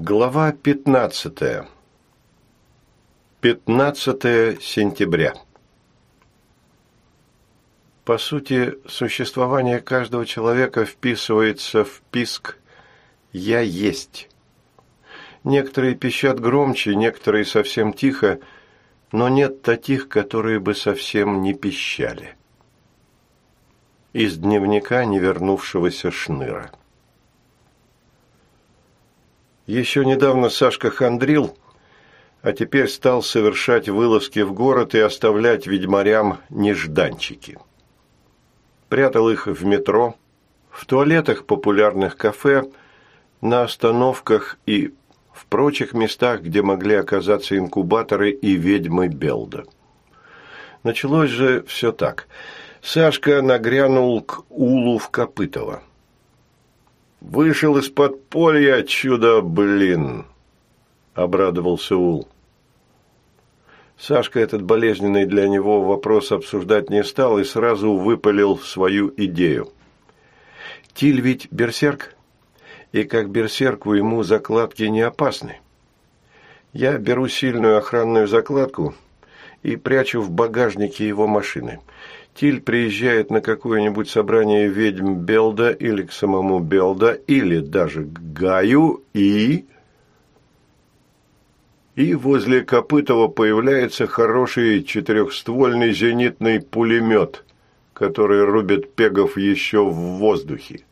Глава 15. 15 сентября. По сути, существование каждого человека вписывается в писк «я есть». Некоторые пищат громче, некоторые совсем тихо, но нет таких, которые бы совсем не пищали. Из дневника невернувшегося Шныра. Еще недавно Сашка хандрил, а теперь стал совершать вылазки в город и оставлять ведьмарям нежданчики. Прятал их в метро, в туалетах популярных кафе, на остановках и в прочих местах, где могли оказаться инкубаторы и ведьмы Белда. Началось же все так. Сашка нагрянул к Улу в Копытово. «Вышел из подполья, чудо, блин!» – обрадовался Ул. Сашка этот болезненный для него вопрос обсуждать не стал и сразу выпалил свою идею. Тиль ведь берсерк, и как берсерку ему закладки не опасны. Я беру сильную охранную закладку и прячу в багажнике его машины. Тиль приезжает на какое-нибудь собрание ведьм Белда или к самому Белда, или даже к Гаю, и возле Копытова появляется хороший четырехствольный зенитный пулемет, который рубит пегов еще в воздухе.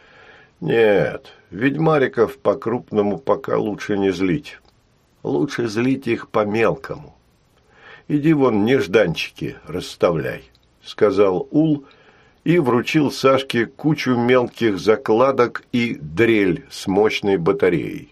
Нет, ведьмариков по-крупному пока лучше не злить. Лучше злить их по-мелкому. Иди вон нежданчики расставляй, сказал Ул и вручил Сашке кучу мелких закладок и дрель с мощной батареей.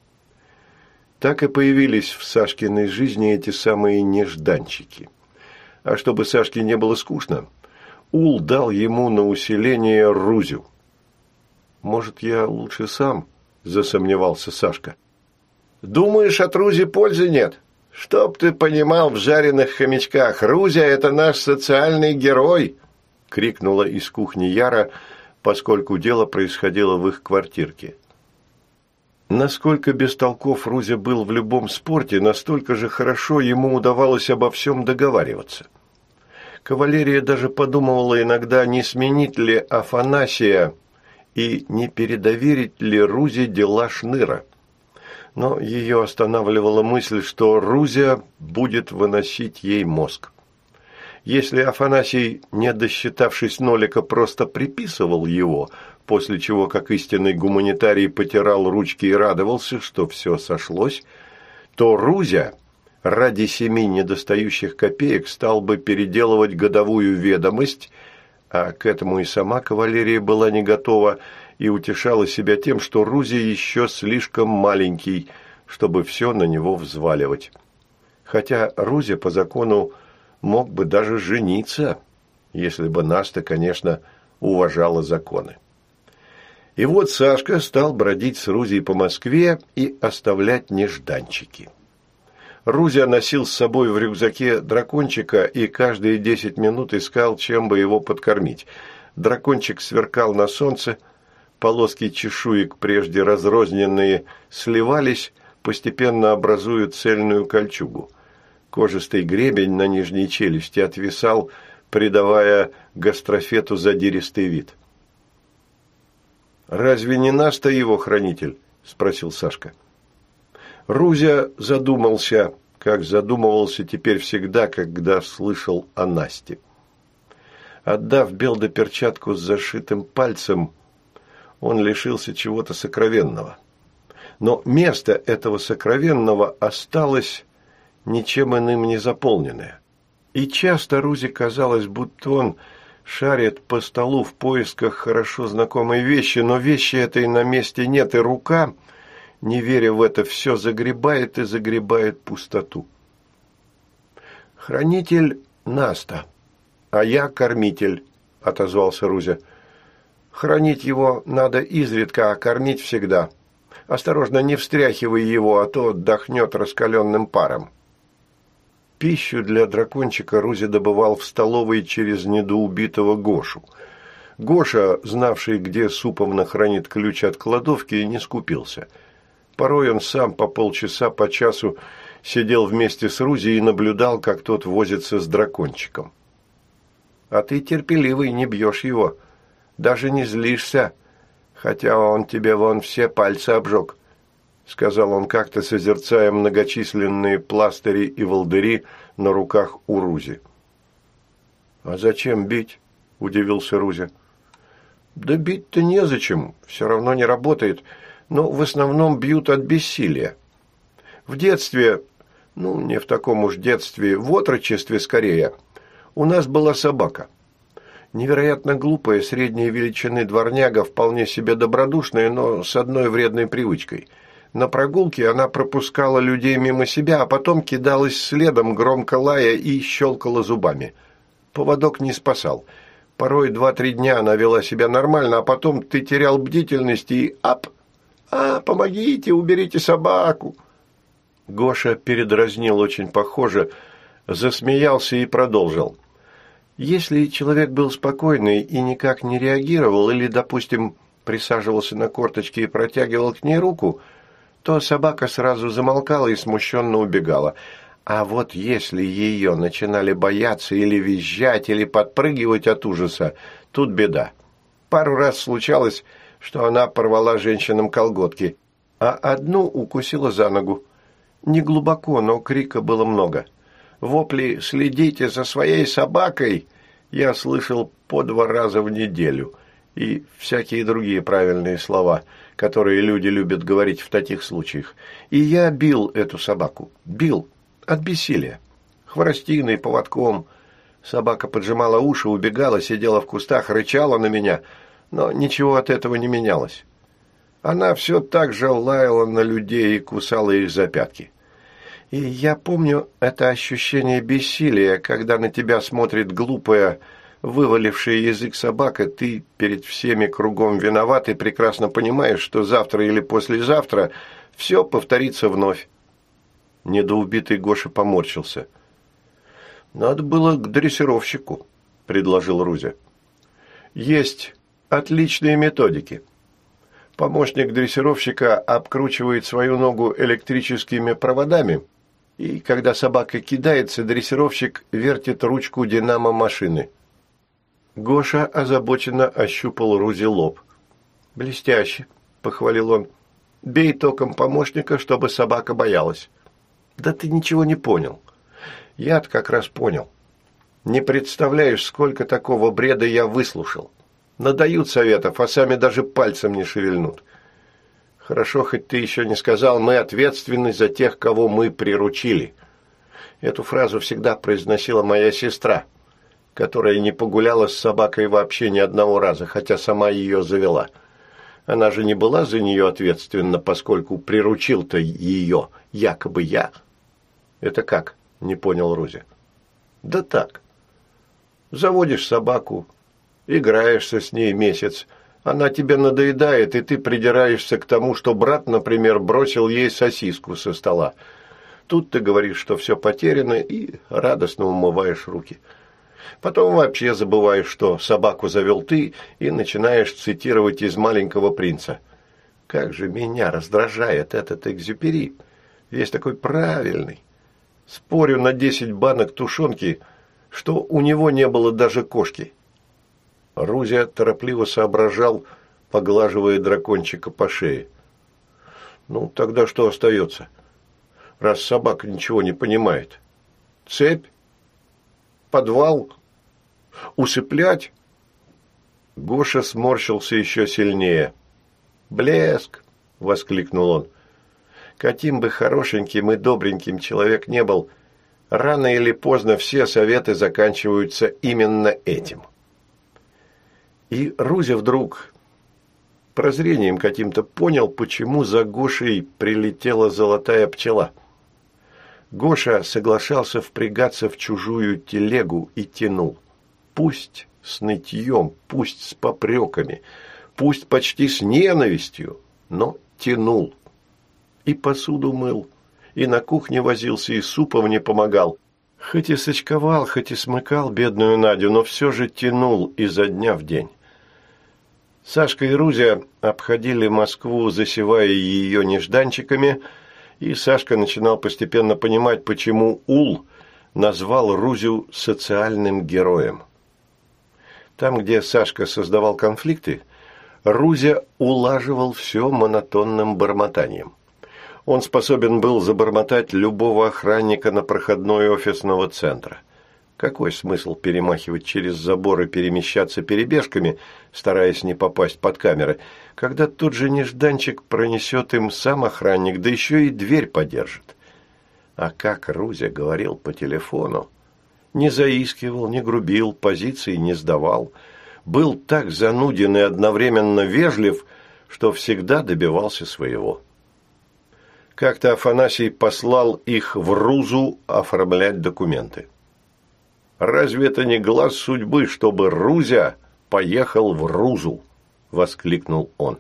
Так и появились в Сашкиной жизни эти самые нежданчики. А чтобы Сашке не было скучно, Ул дал ему на усиление Рузю. «Может, я лучше сам?» – засомневался Сашка. «Думаешь, от Рузи пользы нет? Чтоб ты понимал в жареных хомячках, Рузя – это наш социальный герой!» – крикнула из кухни Яра, поскольку дело происходило в их квартирке. Насколько бестолков Рузя был в любом спорте, настолько же хорошо ему удавалось обо всем договариваться. Кавалерия даже подумывала иногда, не сменить ли Афанасия и не передоверить ли Рузе дела Шныра. Но ее останавливала мысль, что Рузя будет выносить ей мозг. Если Афанасий, не досчитавшись нолика, просто приписывал его, после чего, как истинный гуманитарий, потирал ручки и радовался, что все сошлось, то Рузя ради 7 недостающих копеек стал бы переделывать годовую ведомость, а к этому и сама кавалерия была не готова и утешала себя тем, что Рузи еще слишком маленький, чтобы все на него взваливать. Хотя Рузя по закону мог бы даже жениться, если бы Наста, конечно, уважала законы. И вот Сашка стал бродить с Рузей по Москве и оставлять нежданчики. Рузя носил с собой в рюкзаке дракончика и каждые 10 минут искал, чем бы его подкормить. Дракончик сверкал на солнце, полоски чешуек, прежде разрозненные, сливались, постепенно образуя цельную кольчугу. Кожистый гребень на нижней челюсти отвисал, придавая гастрофету задиристый вид. «Разве не Наста его хранитель?» – спросил Сашка. Рузя задумался, как задумывался теперь всегда, когда слышал о Насте. Отдав Белде перчатку с зашитым пальцем, он лишился чего-то сокровенного. Но место этого сокровенного осталось ничем иным не заполненное. И часто Рузе казалось, будто он шарит по столу в поисках хорошо знакомой вещи, но вещи этой на месте нет, и рука, не веря в это, все загребает и загребает пустоту. «Хранитель Наста, а я кормитель», – отозвался Рузя. «Хранить его надо изредка, а кормить всегда. Осторожно, не встряхивай его, а то отдохнет раскаленным паром». Пищу для дракончика Рузя добывал в столовой через недоубитого Гошу. Гоша, знавший, где Суповна хранит ключ от кладовки, не скупился. Порой он сам по полчаса, по часу сидел вместе с Рузи и наблюдал, как тот возится с дракончиком. «А ты терпеливый, не бьешь его, даже не злишься, хотя он тебе вон все пальцы обжег», — сказал он как-то, созерцая многочисленные пластыри и волдыри на руках у Рузи. «А зачем бить?» – удивился Рузя. «Да бить-то незачем, все равно не работает, но в основном бьют от бессилия. В детстве, не в таком уж детстве, в отрочестве скорее, у нас была собака. Невероятно глупая, средней величины дворняга, вполне себе добродушная, но с одной вредной привычкой. На прогулке она пропускала людей мимо себя, а потом кидалась следом, громко лая, и щелкала зубами. Поводок не спасал. Порой 2-3 дня она вела себя нормально, а потом ты терял бдительность и ап! Помогите, уберите собаку!» Гоша передразнил очень похоже, засмеялся и продолжил. «Если человек был спокойный и никак не реагировал, или, допустим, присаживался на корточки и протягивал к ней руку, то собака сразу замолкала и смущенно убегала. А вот если ее начинали бояться или визжать, или подпрыгивать от ужаса, тут беда. Пару раз случалось, что она порвала женщинам колготки, а одну укусила за ногу. Не глубоко, но крика было много. Вопли «следите за своей собакой» я слышал по 2 раза в неделю, и всякие другие правильные слова, которые люди любят говорить в таких случаях. И я бил эту собаку. Бил. От бессилия. Хворостиной, поводком. Собака поджимала уши, убегала, сидела в кустах, рычала на меня, но ничего от этого не менялось. Она все так же лаяла на людей и кусала их за пятки. И я помню это ощущение бессилия, когда на тебя смотрит глупая, вывалившая язык собака, ты перед всеми кругом виноват и прекрасно понимаешь, что завтра или послезавтра все повторится вновь. Недоубитый Гоша поморщился. «Надо было к дрессировщику», – предложил Рузя. «Есть отличные методики. Помощник дрессировщика обкручивает свою ногу электрическими проводами, и когда собака кидается, дрессировщик вертит ручку динамо-машины». Гоша озабоченно ощупал Рузе лоб. «Блестяще», – похвалил он. «Бей током помощника, чтобы собака боялась». «Да ты ничего не понял. Я-то как раз понял. Не представляешь, сколько такого бреда я выслушал. Надают советов, а сами даже пальцем не шевельнут. Хорошо, хоть ты еще не сказал, мы ответственны за тех, кого мы приручили. Эту фразу всегда произносила моя сестра, которая не погуляла с собакой вообще ни одного раза, хотя сама ее завела. Она же не была за нее ответственна, поскольку приручил-то ее якобы я». «Это как?» – не понял Рузя. «Да так. Заводишь собаку, играешься с ней месяц, она тебе надоедает, и ты придираешься к тому, что брат, например, бросил ей сосиску со стола. Тут ты говоришь, что все потеряно, и радостно умываешь руки. Потом вообще забываешь, что собаку завел ты, и начинаешь цитировать из «Маленького принца». Как же меня раздражает этот Экзюпери. Весь такой правильный. Спорю на 10 банок тушенки, что у него не было даже кошки». Рузя торопливо соображал, поглаживая дракончика по шее. «Ну, тогда что остается, раз собака ничего не понимает? Цепь? Подвал? Усыплять?» Гоша сморщился еще сильнее. «Блеск!» – воскликнул он. «Каким бы хорошеньким и добреньким человек не был, рано или поздно все советы заканчиваются именно этим». И Рузя вдруг прозрением каким-то понял, почему за Гошей прилетела золотая пчела. Гоша соглашался впрягаться в чужую телегу и тянул. Пусть с нытьем, пусть с попреками, пусть почти с ненавистью, но тянул. И посуду мыл, и на кухне возился, и супом не помогал. Хоть и сочковал, хоть и смыкал бедную Надю, но все же тянул изо дня в день. Сашка и Рузя обходили Москву, засевая ее нежданчиками, и Сашка начинал постепенно понимать, почему Ул назвал Рузю социальным героем. Там, где Сашка создавал конфликты, Рузя улаживал все монотонным бормотанием. Он способен был забормотать любого охранника на проходной офисного центра. Какой смысл перемахивать через забор и перемещаться перебежками, стараясь не попасть под камеры, когда тот же нежданчик пронесет им сам охранник, да еще и дверь подержит? А как Рузя говорил по телефону, не заискивал, не грубил, позиции не сдавал, был так зануден и одновременно вежлив, что всегда добивался своего. Как-то Афанасий послал их в Рузу оформлять документы. «Разве это не глаз судьбы, чтобы Рузя поехал в Рузу?» – воскликнул он.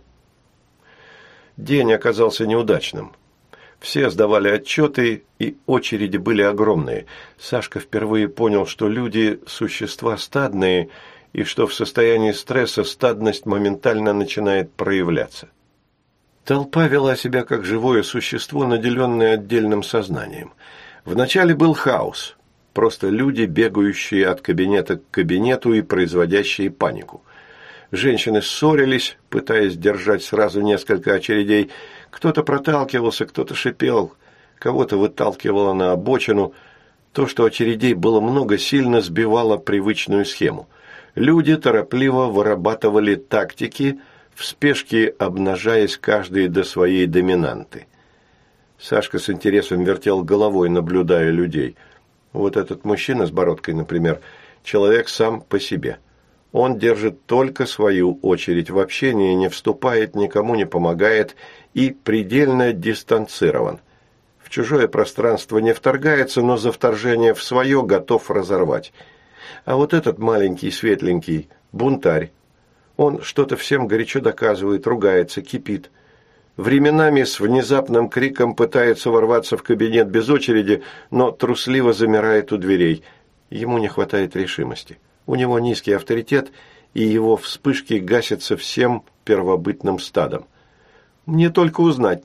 День оказался неудачным. Все сдавали отчеты, и очереди были огромные. Сашка впервые понял, что люди – существа стадные, и что в состоянии стресса стадность моментально начинает проявляться. Толпа вела себя как живое существо, наделенное отдельным сознанием. Вначале был хаос. Просто люди, бегающие от кабинета к кабинету и производящие панику. Женщины ссорились, пытаясь держать сразу несколько очередей. Кто-то проталкивался, кто-то шипел, кого-то выталкивало на обочину. То, что очередей было много, сильно сбивало привычную схему. Люди торопливо вырабатывали тактики, в спешке обнажаясь каждый до своей доминанты. Сашка с интересом вертел головой, наблюдая людей. Вот этот мужчина с бородкой, например, человек сам по себе. Он держит только свою очередь в общении, не вступает, никому не помогает и предельно дистанцирован. В чужое пространство не вторгается, но за вторжение в свое готов разорвать. А вот этот маленький, светленький, бунтарь. Он что-то всем горячо доказывает, ругается, кипит. Временами с внезапным криком пытается ворваться в кабинет без очереди, но трусливо замирает у дверей. Ему не хватает решимости. У него низкий авторитет, и его вспышки гасятся всем первобытным стадом. «Мне только узнать,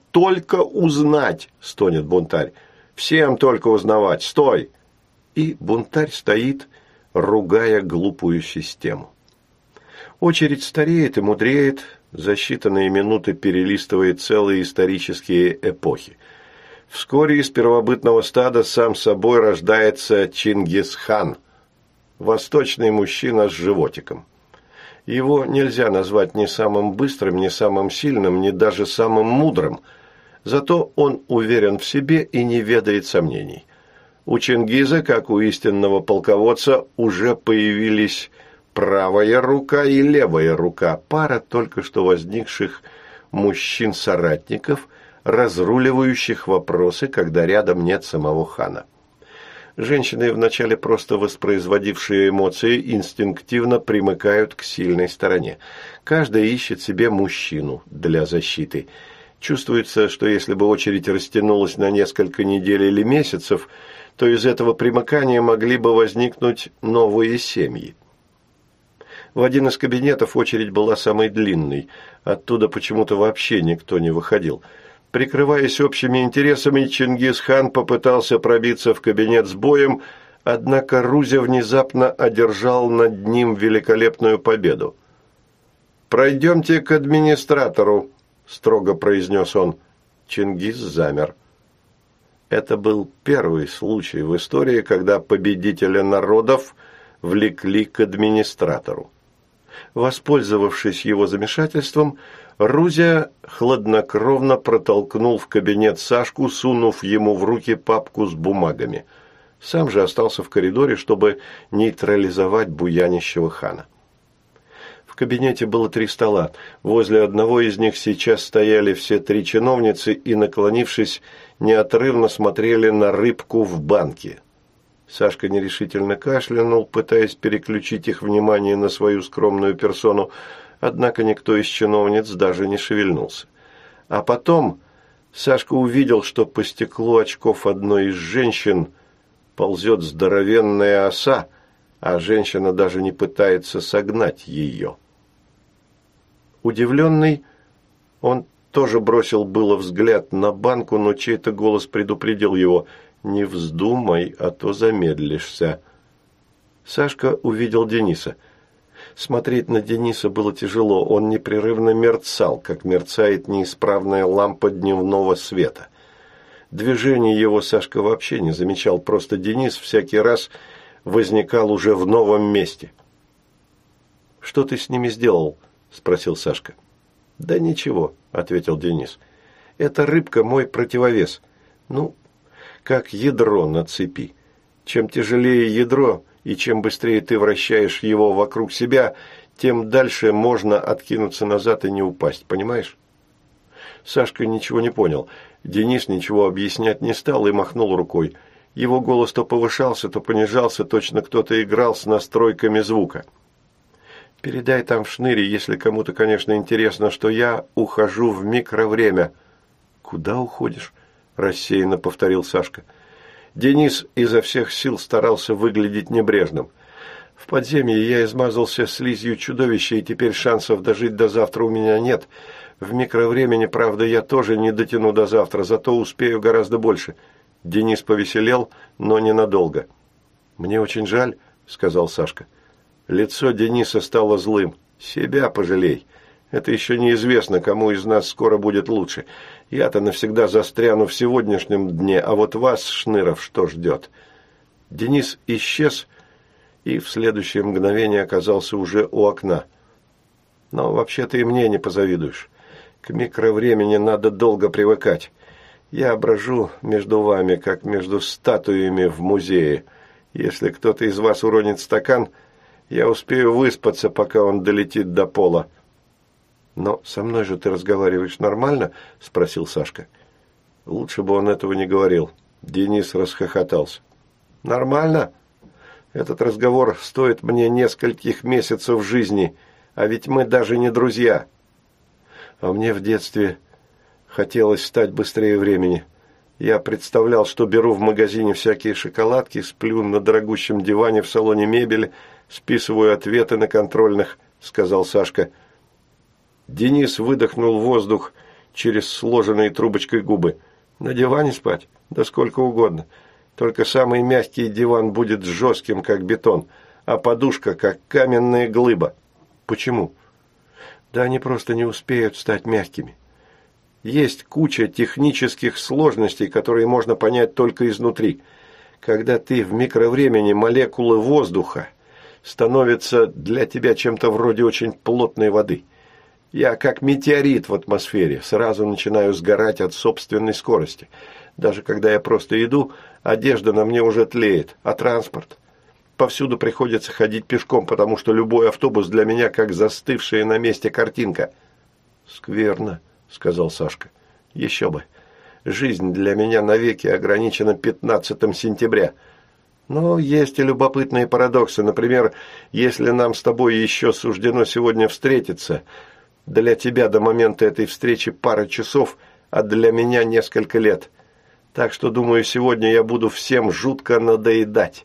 – стонет бунтарь. «Всем только узнавать, стой!» И бунтарь стоит, ругая глупую систему. Очередь стареет и мудреет, за считанные минуты перелистывает целые исторические эпохи. Вскоре из первобытного стада сам собой рождается Чингисхан, восточный мужчина с животиком. Его нельзя назвать ни самым быстрым, ни самым сильным, ни даже самым мудрым, зато он уверен в себе и не ведает сомнений. У Чингиза, как у истинного полководца, уже появились правая рука и левая рука, пара только что возникших мужчин-соратников, разруливающих вопросы, когда рядом нет самого хана. Женщины, вначале просто воспроизводившие эмоции, инстинктивно примыкают к сильной стороне. Каждая ищет себе мужчину для защиты. Чувствуется, что если бы очередь растянулась на несколько недель или месяцев, то из этого примыкания могли бы возникнуть новые семьи. В один из кабинетов очередь была самой длинной. Оттуда почему-то вообще никто не выходил. Прикрываясь общими интересами, Чингисхан попытался пробиться в кабинет с боем, однако Рузя внезапно одержал над ним великолепную победу. «Пройдемте к администратору», – строго произнес он. Чингис замер. Это был первый случай в истории, когда победителя народов влекли к администратору. Воспользовавшись его замешательством, Рузя хладнокровно протолкнул в кабинет Сашку, сунув ему в руки папку с бумагами. Сам же остался в коридоре, чтобы нейтрализовать буянищего хана. В кабинете было 3 стола. Возле одного из них сейчас стояли все 3 чиновницы и, наклонившись, неотрывно смотрели на рыбку в банке. Сашка нерешительно кашлянул, пытаясь переключить их внимание на свою скромную персону, однако никто из чиновниц даже не шевельнулся. А потом Сашка увидел, что по стеклу очков одной из женщин ползет здоровенная оса, а женщина даже не пытается согнать ее. Удивленный, он тоже бросил было взгляд на банку, но чей-то голос предупредил его: «Не вздумай, а то замедлишься». Сашка увидел Дениса. Смотреть на Дениса было тяжело, он непрерывно мерцал, как мерцает неисправная лампа дневного света. Движений его Сашка вообще не замечал, просто Денис всякий раз возникал уже в новом месте. «Что ты с ними сделал?» – спросил Сашка. «Да ничего», – ответил Денис. «Эта рыбка мой противовес. Ну, как ядро на цепи. Чем тяжелее ядро и чем быстрее ты вращаешь его вокруг себя, тем дальше можно откинуться назад и не упасть, понимаешь?» Сашка ничего не понял. Денис ничего объяснять не стал и махнул рукой. Его голос то повышался, то понижался, точно кто-то играл с настройками звука. «Передай там в шныре, если кому-то, конечно, интересно, что я ухожу в микровремя». «Куда уходишь?» – рассеянно повторил Сашка. Денис изо всех сил старался выглядеть небрежным. «В подземье я измазался слизью чудовища, и теперь шансов дожить до завтра у меня нет. В микровремени, правда, я тоже не дотяну до завтра, зато успею гораздо больше». Денис повеселел, но ненадолго. «Мне очень жаль», – сказал Сашка. Лицо Дениса стало злым. «Себя пожалей. Это еще неизвестно, кому из нас скоро будет лучше. Я-то навсегда застряну в сегодняшнем дне, а вот вас, шныров, что ждет?» Денис исчез и в следующее мгновение оказался уже у окна. «Но вообще-то и мне не позавидуешь. К микровремени надо долго привыкать. Я брожу между вами, как между статуями в музее. Если кто-то из вас уронит стакан, я успею выспаться, пока он долетит до пола». «Но со мной же ты разговариваешь нормально?» – спросил Сашка. Лучше бы он этого не говорил. Денис расхохотался. «Нормально? Этот разговор стоит мне нескольких месяцев жизни, а ведь мы даже не друзья. А мне в детстве хотелось стать быстрее времени. Я представлял, что беру в магазине всякие шоколадки, сплю на дорогущем диване в салоне мебели, списываю ответы на контрольных», – сказал Сашка. Денис выдохнул воздух через сложенные трубочкой губы. «На диване спать? Да сколько угодно. Только самый мягкий диван будет жестким, как бетон, а подушка, как каменная глыба». «Почему?» «Да они просто не успеют стать мягкими. Есть куча технических сложностей, которые можно понять только изнутри. Когда ты в микровремени, молекулы воздуха становятся для тебя чем-то вроде очень плотной воды. Я как метеорит в атмосфере, сразу начинаю сгорать от собственной скорости. Даже когда я просто иду, одежда на мне уже тлеет, а транспорт? Повсюду приходится ходить пешком, потому что любой автобус для меня как застывшая на месте картинка». «Скверно», – сказал Сашка. «Еще бы. Жизнь для меня навеки ограничена 15 сентября. Но есть и любопытные парадоксы. Например, если нам с тобой еще суждено сегодня встретиться, для тебя до момента этой встречи пара часов, а для меня несколько лет. Так что, думаю, сегодня я буду всем жутко надоедать».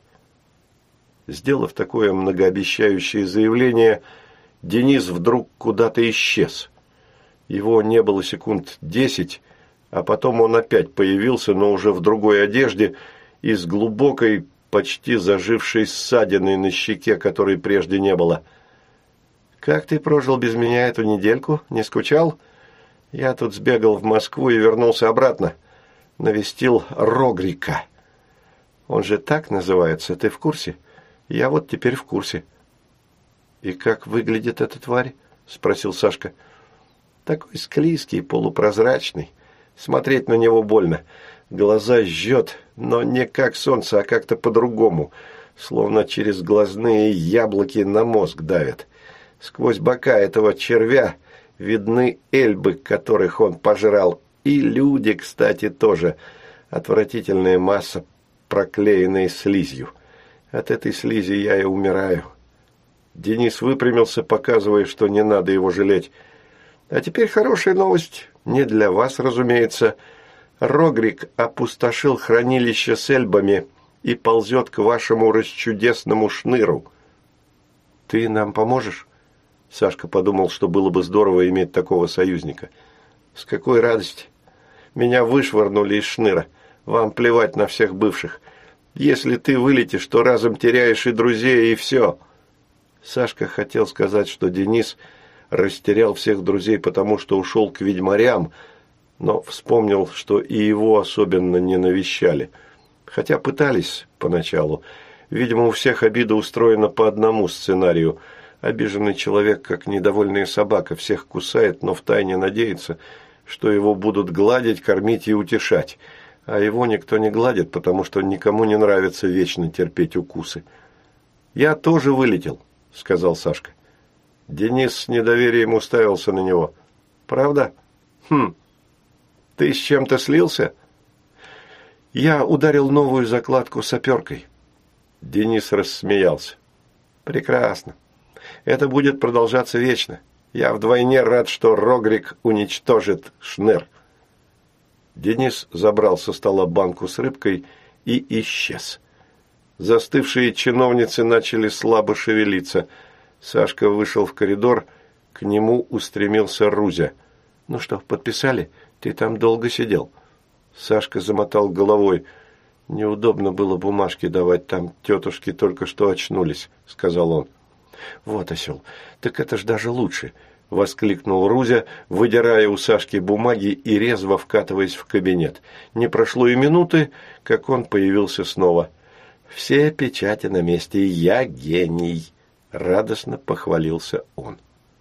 Сделав такое многообещающее заявление, Денис вдруг куда-то исчез. Его не было секунд 10, а потом он опять появился, но уже в другой одежде и с глубокой, почти зажившей ссадиной на щеке, которой прежде не было. «Как ты прожил без меня эту недельку? Не скучал? Я тут сбегал в Москву и вернулся обратно. Навестил Рогрика. Он же так называется, ты в курсе? Я вот теперь в курсе». «И как выглядит эта тварь?» – спросил Сашка. «Такой склизкий, полупрозрачный. Смотреть на него больно. Глаза жжет, но не как солнце, а как-то по-другому, словно через глазные яблоки на мозг давят. Сквозь бока этого червя видны эльбы, которых он пожрал, и люди, кстати, тоже. Отвратительная масса, проклеенная слизью. От этой слизи я и умираю». Денис выпрямился, показывая, что не надо его жалеть. «А теперь хорошая новость. Не для вас, разумеется. Рогрик опустошил хранилище с эльбами и ползет к вашему расчудесному шныру». «Ты нам поможешь?» Сашка подумал, что было бы здорово иметь такого союзника. «С какой радости! Меня вышвырнули из Шныра. Вам плевать на всех бывших. Если ты вылетишь, то разом теряешь и друзей, и все». Сашка хотел сказать, что Денис растерял всех друзей, потому что ушел к ведьмарям, но вспомнил, что и его особенно не навещали. Хотя пытались поначалу. Видимо, у всех обида устроена по одному сценарию. Обиженный человек, как недовольная собака, всех кусает, но втайне надеется, что его будут гладить, кормить и утешать. А его никто не гладит, потому что никому не нравится вечно терпеть укусы. «Я тоже вылетел», — сказал Сашка. Денис с недоверием уставился на него. «Правда? Ты с чем-то слился?» «Я ударил новую закладку саперкой». Денис рассмеялся. «Прекрасно. Это будет продолжаться вечно. Я вдвойне рад, что Рогрик уничтожит Шныр». Денис забрал со стола банку с рыбкой и исчез. Застывшие чиновницы начали слабо шевелиться. Сашка вышел в коридор, к нему устремился Рузя. «Ну что, подписали? Ты там долго сидел?» Сашка замотал головой. «Неудобно было бумажки давать, там тетушки только что очнулись», — сказал он. «Вот осел, так это ж даже лучше», — воскликнул Рузя, выдирая у Сашки бумаги и резво вкатываясь в кабинет. Не прошло и минуты, как он появился снова. «Все печати на месте, я гений», — радостно похвалился он.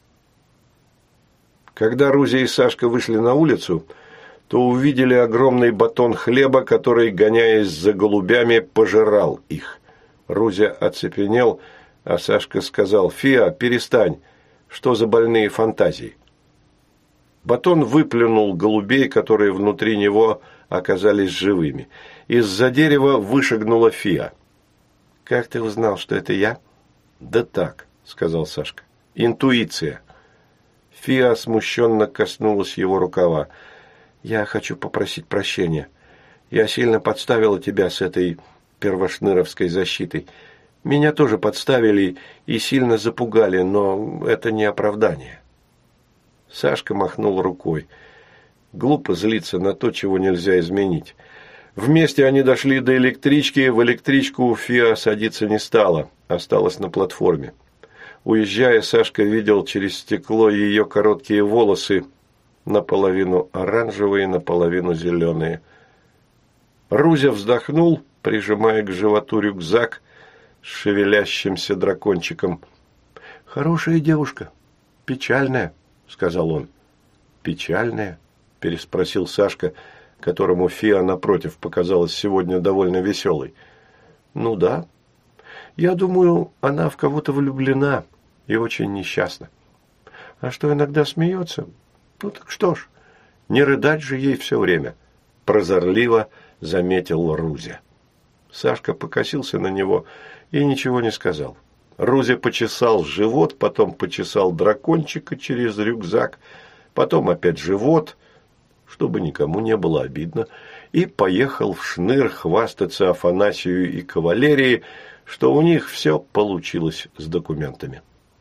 Когда Рузя и Сашка вышли на улицу, то увидели огромный батон хлеба, который, гоняясь за голубями, пожирал их. Рузя оцепенел, а Сашка сказал: «Фиа, перестань, что за больные фантазии?» Батон выплюнул голубей, которые внутри него оказались живыми. Из-за дерева вышагнула Фиа. «Как ты узнал, что это я?» «Да так», — сказал Сашка. «Интуиция». Фиа смущенно коснулась его рукава. «Я хочу попросить прощения. Я сильно подставила тебя с этой первошныровской защитой. Меня тоже подставили и сильно запугали, но это не оправдание». Сашка махнул рукой. Глупо злиться на то, чего нельзя изменить. Вместе они дошли до электрички. В электричку Фиа садиться не стала, осталась на платформе. Уезжая, Сашка видел через стекло ее короткие волосы, наполовину оранжевые, наполовину зеленые. Рузя вздохнул, прижимая к животу рюкзак с шевелящимся дракончиком. «Хорошая девушка, печальная», — сказал он. «Печальная?» — переспросил Сашка, которому Фиа, напротив, показалась сегодня довольно веселой. «Ну да. Я думаю, она в кого-то влюблена и очень несчастна. А что иногда смеется? Ну так что ж, не рыдать же ей все время», – прозорливо заметил Рузя. Сашка покосился на него и ничего не сказал. Рузя почесал живот, потом почесал дракончика через рюкзак, потом опять живот, чтобы никому не было обидно, и поехал в Шныр хвастаться Афанасию и кавалерии, что у них все получилось с документами.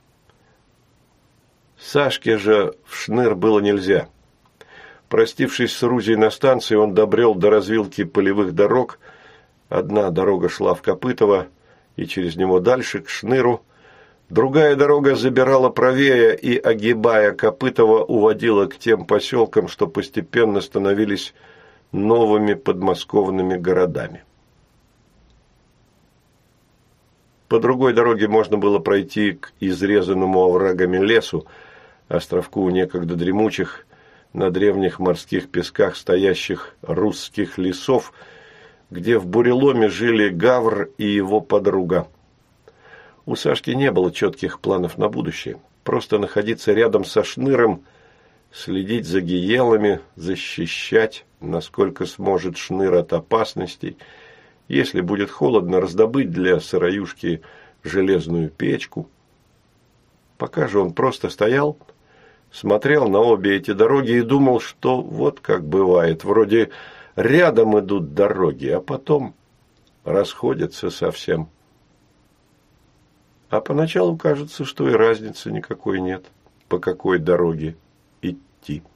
Сашке же в Шныр было нельзя. Простившись с Рузей на станции, он добрел до развилки полевых дорог. Одна дорога шла в Копытово и через него дальше, к Шныру. Другая дорога забирала правее и, огибая Копытово, уводила к тем поселкам, что постепенно становились новыми подмосковными городами. По другой дороге можно было пройти к изрезанному оврагами лесу, островку некогда дремучих, на древних морских песках стоящих русских лесов, где в буреломе жили Гавр и его подруга. У Сашки не было четких планов на будущее. Просто находиться рядом со Шныром, следить за гиелами, защищать, насколько сможет Шныр от опасностей. Если будет холодно, раздобыть для сыроюшки железную печку. Пока же он просто стоял, смотрел на обе эти дороги и думал, что вот как бывает, вроде рядом идут дороги, а потом расходятся совсем. А поначалу кажется, что и разницы никакой нет, по какой дороге идти.